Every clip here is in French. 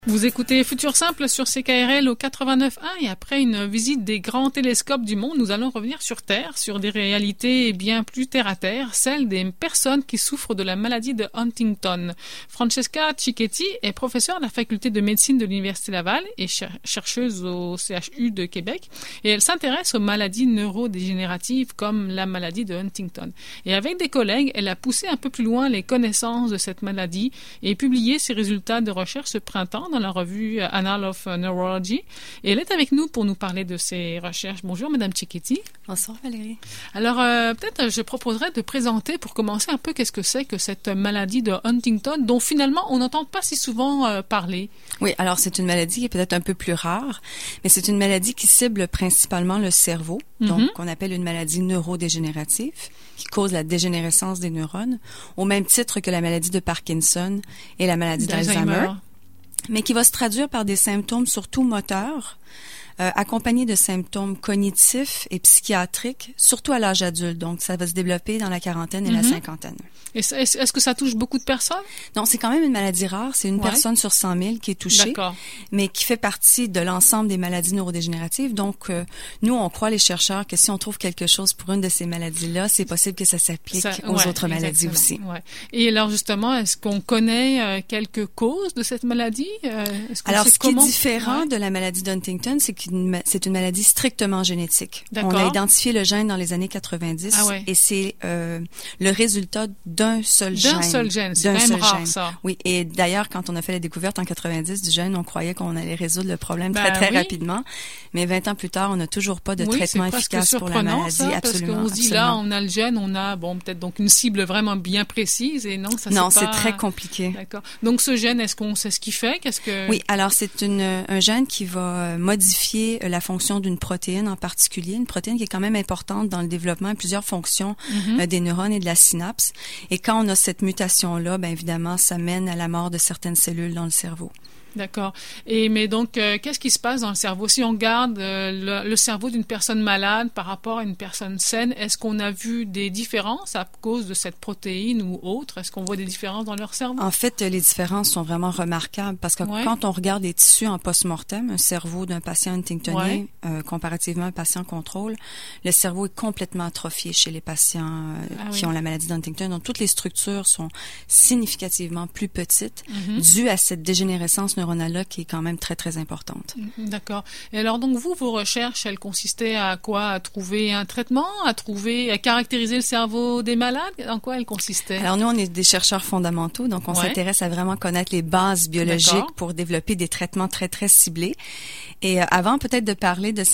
Vous écoutez Futur Simple sur CKRL au 89.1 et après une visite des grands télescopes du monde, nous allons revenir sur Terre, sur des réalités bien plus terre à terre, celles des personnes qui souffrent de la maladie de Huntington. Francesca Cicchetti est professeure à la faculté de médecine de l'Université Laval et chercheuse au CHU de Québec et elle s'intéresse aux maladies neurodégénératives comme la maladie de Huntington. Et avec des collègues, elle a poussé un peu plus loin les connaissances de cette maladie et publié ses résultats de recherche ce printemps dans la revue Annals of Neurology. Et elle est avec nous pour nous parler de ses recherches. Bonjour, Madame Cicchetti. Bonsoir, Valérie. Alors, peut-être je proposerais de présenter, pour commencer un peu, qu'est-ce que c'est que cette maladie de Huntington, dont finalement on n'entend pas si souvent parler. Oui, alors c'est une maladie qui est peut-être un peu plus rare, mais c'est une maladie qui cible principalement le cerveau, donc qu'on appelle une maladie neurodégénérative, qui cause la dégénérescence des neurones, au même titre que la maladie de Parkinson et la maladie d'Alzheimer, mais qui va se traduire par des symptômes surtout moteurs, accompagnés de symptômes cognitifs et psychiatriques, surtout à l'âge adulte. Donc, ça va se développer dans la quarantaine et la cinquantaine. Et est-ce que ça touche beaucoup de personnes? Non, c'est quand même une maladie rare. C'est une personne sur 100 000 qui est touchée, mais qui fait partie de l'ensemble des maladies neurodégénératives. Donc, nous, on croit, les chercheurs, que si on trouve quelque chose pour une de ces maladies-là, c'est possible que ça s'applique aux autres maladies aussi. Ouais. Et alors, justement, est-ce qu'on connaît quelques causes de cette maladie? Alors, ce qui est différent de la maladie d'Huntington, c'est que c'est une maladie strictement génétique. On a identifié le gène dans les années 90 et c'est le résultat d'un seul gène. D'un seul gène, c'est quand même rare ça. Oui, et d'ailleurs, quand on a fait la découverte en 90 du gène, on croyait qu'on allait résoudre le problème très rapidement. Mais 20 ans plus tard, on n'a toujours pas de traitement efficace pour la maladie. Ça, parce qu'on se dit là, on a le gène, on a peut-être donc une cible vraiment bien précise et non, ça c'est pas... Non, c'est très compliqué. D'accord. Donc ce gène, est-ce qu'on sait ce qu'il fait? Oui, alors c'est un gène qui va modifier la fonction d'une protéine en particulier, une protéine qui est quand même importante dans le développement et plusieurs fonctions des neurones et de la synapse. Et quand on a cette mutation-là, bien évidemment, ça mène à la mort de certaines cellules dans le cerveau. D'accord. Mais donc, qu'est-ce qui se passe dans le cerveau? Si on regarde le cerveau d'une personne malade par rapport à une personne saine, est-ce qu'on a vu des différences à cause de cette protéine ou autre? Est-ce qu'on voit des différences dans leur cerveau? En fait, les différences sont vraiment remarquables parce que quand on regarde les tissus en post-mortem, un cerveau d'un patient huntingtonien comparativement à un patient contrôle, le cerveau est complètement atrophié chez les patients qui ont la maladie d'Huntington. Donc, toutes les structures sont significativement plus petites dues à cette dégénérescence neuronale-là qui est quand même très, très importante. D'accord. Et alors, donc, vos recherches, elles consistaient à quoi? À trouver un traitement? À caractériser le cerveau des malades? En quoi elles consistaient? Alors, nous, on est des chercheurs fondamentaux, donc on s'intéresse à vraiment connaître les bases biologiques pour développer des traitements très, très ciblés. Et avant peut-être de parler de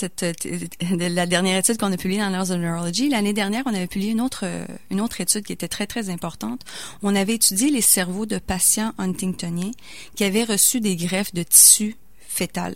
la dernière étude qu'on a publiée dans Annals of Neurology, l'année dernière, on avait publié une autre étude qui était très, très importante. On avait étudié les cerveaux de patients huntingtoniens qui avaient reçu des greffes de tissu fœtal.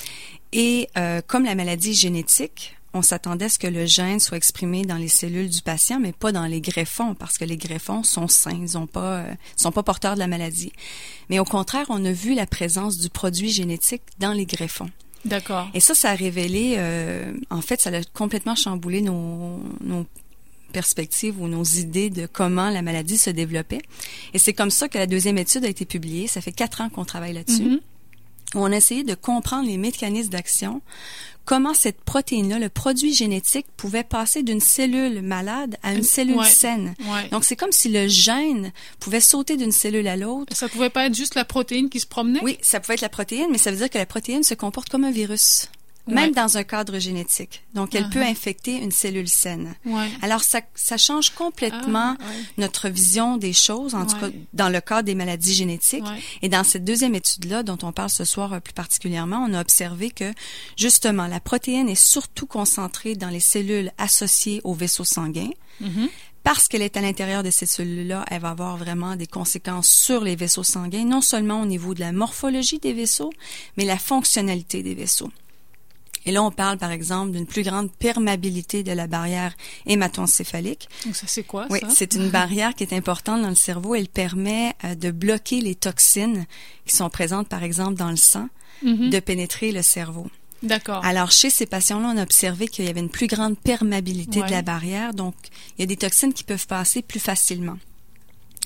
Et comme la maladie est génétique, on s'attendait à ce que le gène soit exprimé dans les cellules du patient, mais pas dans les greffons, parce que les greffons sont sains, ils sont pas porteurs de la maladie. Mais au contraire, on a vu la présence du produit génétique dans les greffons. D'accord. Et ça a révélé, en fait, ça a complètement chamboulé nos perspectives ou nos idées de comment la maladie se développait. Et c'est comme ça que la deuxième étude a été publiée. Ça fait 4 ans qu'on travaille là-dessus. On a essayé de comprendre les mécanismes d'action, comment cette protéine-là, le produit génétique, pouvait passer d'une cellule malade à une cellule saine. Donc, c'est comme si le gène pouvait sauter d'une cellule à l'autre. Ça pouvait pas être juste la protéine qui se promenait? Oui, ça pouvait être la protéine, mais ça veut dire que la protéine se comporte comme un virus. Même dans un cadre génétique. Donc, elle peut infecter une cellule saine. Alors, ça change complètement notre vision des choses, en tout cas dans le cadre des maladies génétiques. Et dans cette deuxième étude-là, dont on parle ce soir plus particulièrement, on a observé que, justement, la protéine est surtout concentrée dans les cellules associées aux vaisseaux sanguins. Parce qu'elle est à l'intérieur de ces cellules-là, elle va avoir vraiment des conséquences sur les vaisseaux sanguins, non seulement au niveau de la morphologie des vaisseaux, mais la fonctionnalité des vaisseaux. Et là, on parle, par exemple, d'une plus grande perméabilité de la barrière hémato-encéphalique. Donc, ça, c'est quoi, ça? Oui, c'est une barrière qui est importante dans le cerveau. Elle permet de bloquer les toxines qui sont présentes, par exemple, dans le sang, de pénétrer le cerveau. D'accord. Alors, chez ces patients-là, on a observé qu'il y avait une plus grande perméabilité de la barrière. Donc, il y a des toxines qui peuvent passer plus facilement.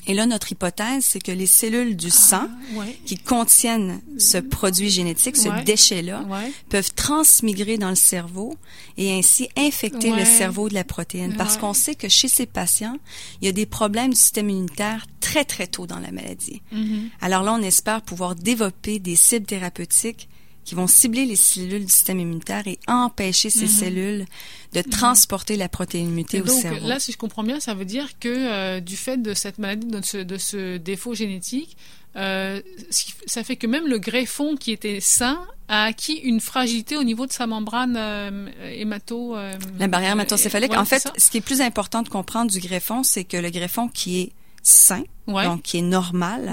Et là, notre hypothèse, c'est que les cellules du sang qui contiennent ce produit génétique, ce déchet-là, peuvent transmigrer dans le cerveau et ainsi infecter le cerveau de la protéine. Parce qu'on sait que chez ces patients, il y a des problèmes du système immunitaire très, très tôt dans la maladie. Alors là, on espère pouvoir développer des cibles thérapeutiques qui vont cibler les cellules du système immunitaire et empêcher ces cellules de transporter la protéine mutée au cerveau. Donc là, si je comprends bien, ça veut dire que du fait de cette maladie, de ce défaut génétique, ça fait que même le greffon qui était sain a acquis une fragilité au niveau de sa membrane la barrière hématocéphalique. En fait, ce qui est plus important de comprendre du greffon, c'est que le greffon qui est sain, donc qui est normal,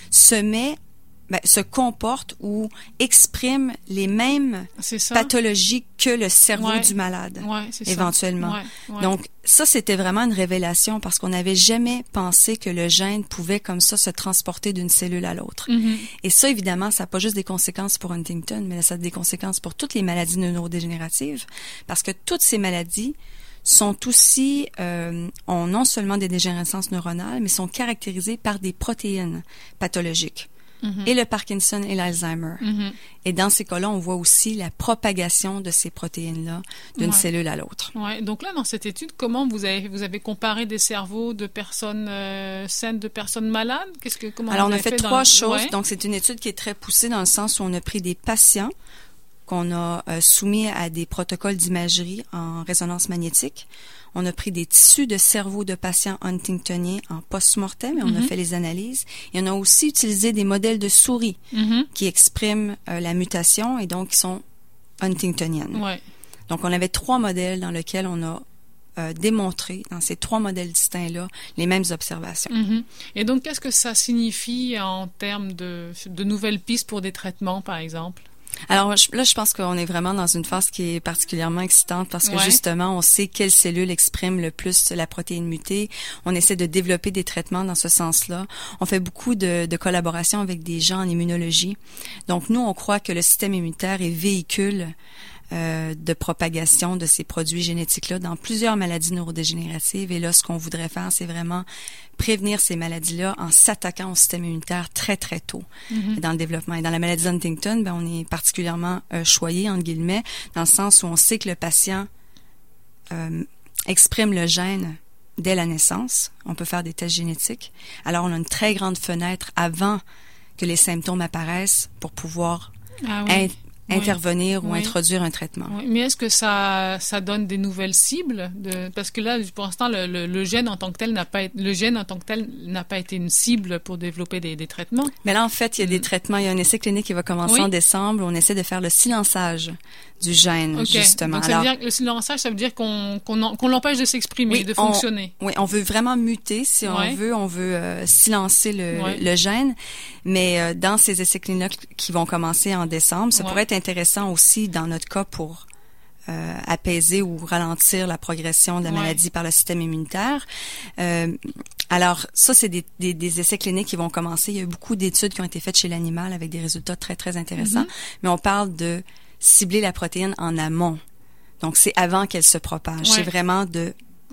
se comporte ou exprime les mêmes pathologies que le cerveau du malade, éventuellement. Donc, ça, c'était vraiment une révélation parce qu'on n'avait jamais pensé que le gène pouvait comme ça se transporter d'une cellule à l'autre. Et ça, évidemment, ça n'a pas juste des conséquences pour Huntington, mais ça a des conséquences pour toutes les maladies neurodégénératives parce que toutes ces maladies sont aussi, ont non seulement des dégénérescences neuronales, mais sont caractérisées par des protéines pathologiques. Et le Parkinson et l'Alzheimer. Et dans ces cas-là, on voit aussi la propagation de ces protéines-là d'une cellule à l'autre. Donc là, dans cette étude, comment vous avez comparé des cerveaux de personnes saines, de personnes malades? Alors, on a fait trois choses. Donc, c'est une étude qui est très poussée dans le sens où on a pris des patients qu'on a soumis à des protocoles d'imagerie en résonance magnétique. On a pris des tissus de cerveau de patients huntingtoniens en post-mortem et on a fait les analyses. Et on a aussi utilisé des modèles de souris qui expriment la mutation et donc qui sont huntingtoniennes. Donc, on avait 3 modèles dans lesquels on a démontré, dans ces 3 modèles distincts-là, les mêmes observations. Et donc, qu'est-ce que ça signifie en termes de nouvelles pistes pour des traitements, par exemple? Alors là, je pense qu'on est vraiment dans une phase qui est particulièrement excitante parce que justement, on sait quelles cellules expriment le plus la protéine mutée. On essaie de développer des traitements dans ce sens-là. On fait beaucoup de collaborations avec des gens en immunologie. Donc, nous, on croit que le système immunitaire est véhicule de propagation de ces produits génétiques-là dans plusieurs maladies neurodégénératives. Et là, ce qu'on voudrait faire, c'est vraiment prévenir ces maladies-là en s'attaquant au système immunitaire très, très tôt dans le développement. Et dans la maladie d'Huntington, on est particulièrement choyé, entre guillemets, dans le sens où on sait que le patient exprime le gène dès la naissance. On peut faire des tests génétiques. Alors, on a une très grande fenêtre avant que les symptômes apparaissent pour pouvoir intervenir ou introduire un traitement. Mais est-ce que ça donne des nouvelles cibles parce que là, pour l'instant, le gène en tant que tel n'a pas été une cible pour développer des traitements. Mais là, en fait, il y a des traitements. Il y a un essai clinique qui va commencer en décembre. On essaie de faire le silençage du gène, justement. Donc, ça veut dire que le silençage, ça veut dire qu'on l'empêche de s'exprimer, de fonctionner. On veut vraiment muter, si on veut silencer le gène. Mais dans ces essais cliniques qui vont commencer en décembre, ça pourrait être intéressant aussi dans notre cas pour apaiser ou ralentir la progression de la maladie par le système immunitaire. Alors, ça, c'est des essais cliniques qui vont commencer. Il y a eu beaucoup d'études qui ont été faites chez l'animal avec des résultats très, très intéressants. Mais on parle de cibler la protéine en amont. Donc, c'est avant qu'elle se propage. C'est vraiment de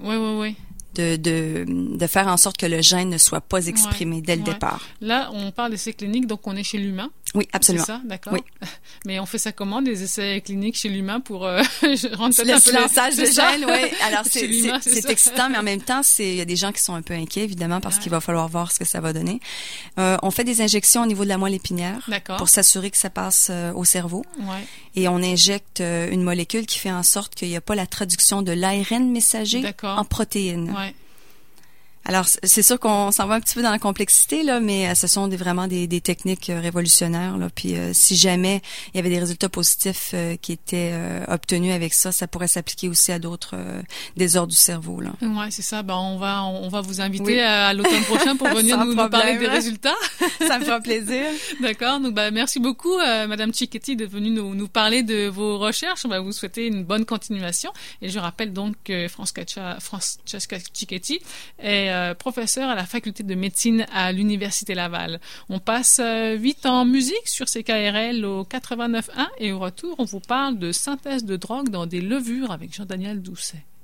faire en sorte que le gène ne soit pas exprimé dès le départ. Là, on parle d'essais cliniques, donc on est chez l'humain. Oui, absolument. C'est ça, d'accord. Oui. Mais on fait ça comment, des essais cliniques chez l'humain pour rendre le silençage de gène, oui. Alors, c'est excitant, mais en même temps, il y a des gens qui sont un peu inquiets, évidemment, parce qu'il va falloir voir ce que ça va donner. On fait des injections au niveau de la moelle épinière pour s'assurer que ça passe au cerveau. Et on injecte une molécule qui fait en sorte qu'il n'y a pas la traduction de l'ARN messager en protéines. Alors, c'est sûr qu'on s'en va un petit peu dans la complexité, là, mais ce sont vraiment des techniques révolutionnaires, là. Puis, si jamais il y avait des résultats positifs qui étaient obtenus avec ça, ça pourrait s'appliquer aussi à d'autres désordres du cerveau, là. Ouais, c'est ça. On va vous inviter à l'automne prochain pour venir nous parler des résultats. Ça me fera plaisir. D'accord. Donc, merci beaucoup, Madame Cicchetti, de venir nous parler de vos recherches. On va vous souhaiter une bonne continuation. Et je rappelle donc que Francesca Cicchetti est professeur à la faculté de médecine à l'Université Laval. On passe 8 en musique sur CKRL au 89.1 et au retour, on vous parle de synthèse de drogue dans des levures avec Jean-Daniel Doucet.